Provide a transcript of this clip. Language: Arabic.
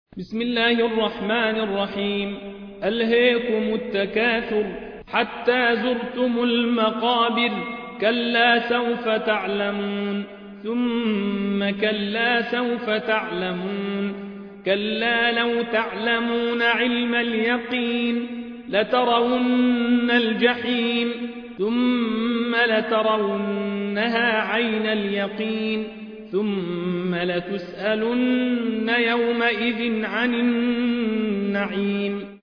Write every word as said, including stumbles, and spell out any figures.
بسم الله الرحمن الرحيم. ألهيكم التكاثر حتى زرتم المقابر، كلا سوف تعلمون ثم كلا سوف تعلمون، كلا لو تعلمون علم اليقين لترون الجحيم ثم لترونها عين اليقين ثم لتسألن يومئذ عن النعيم.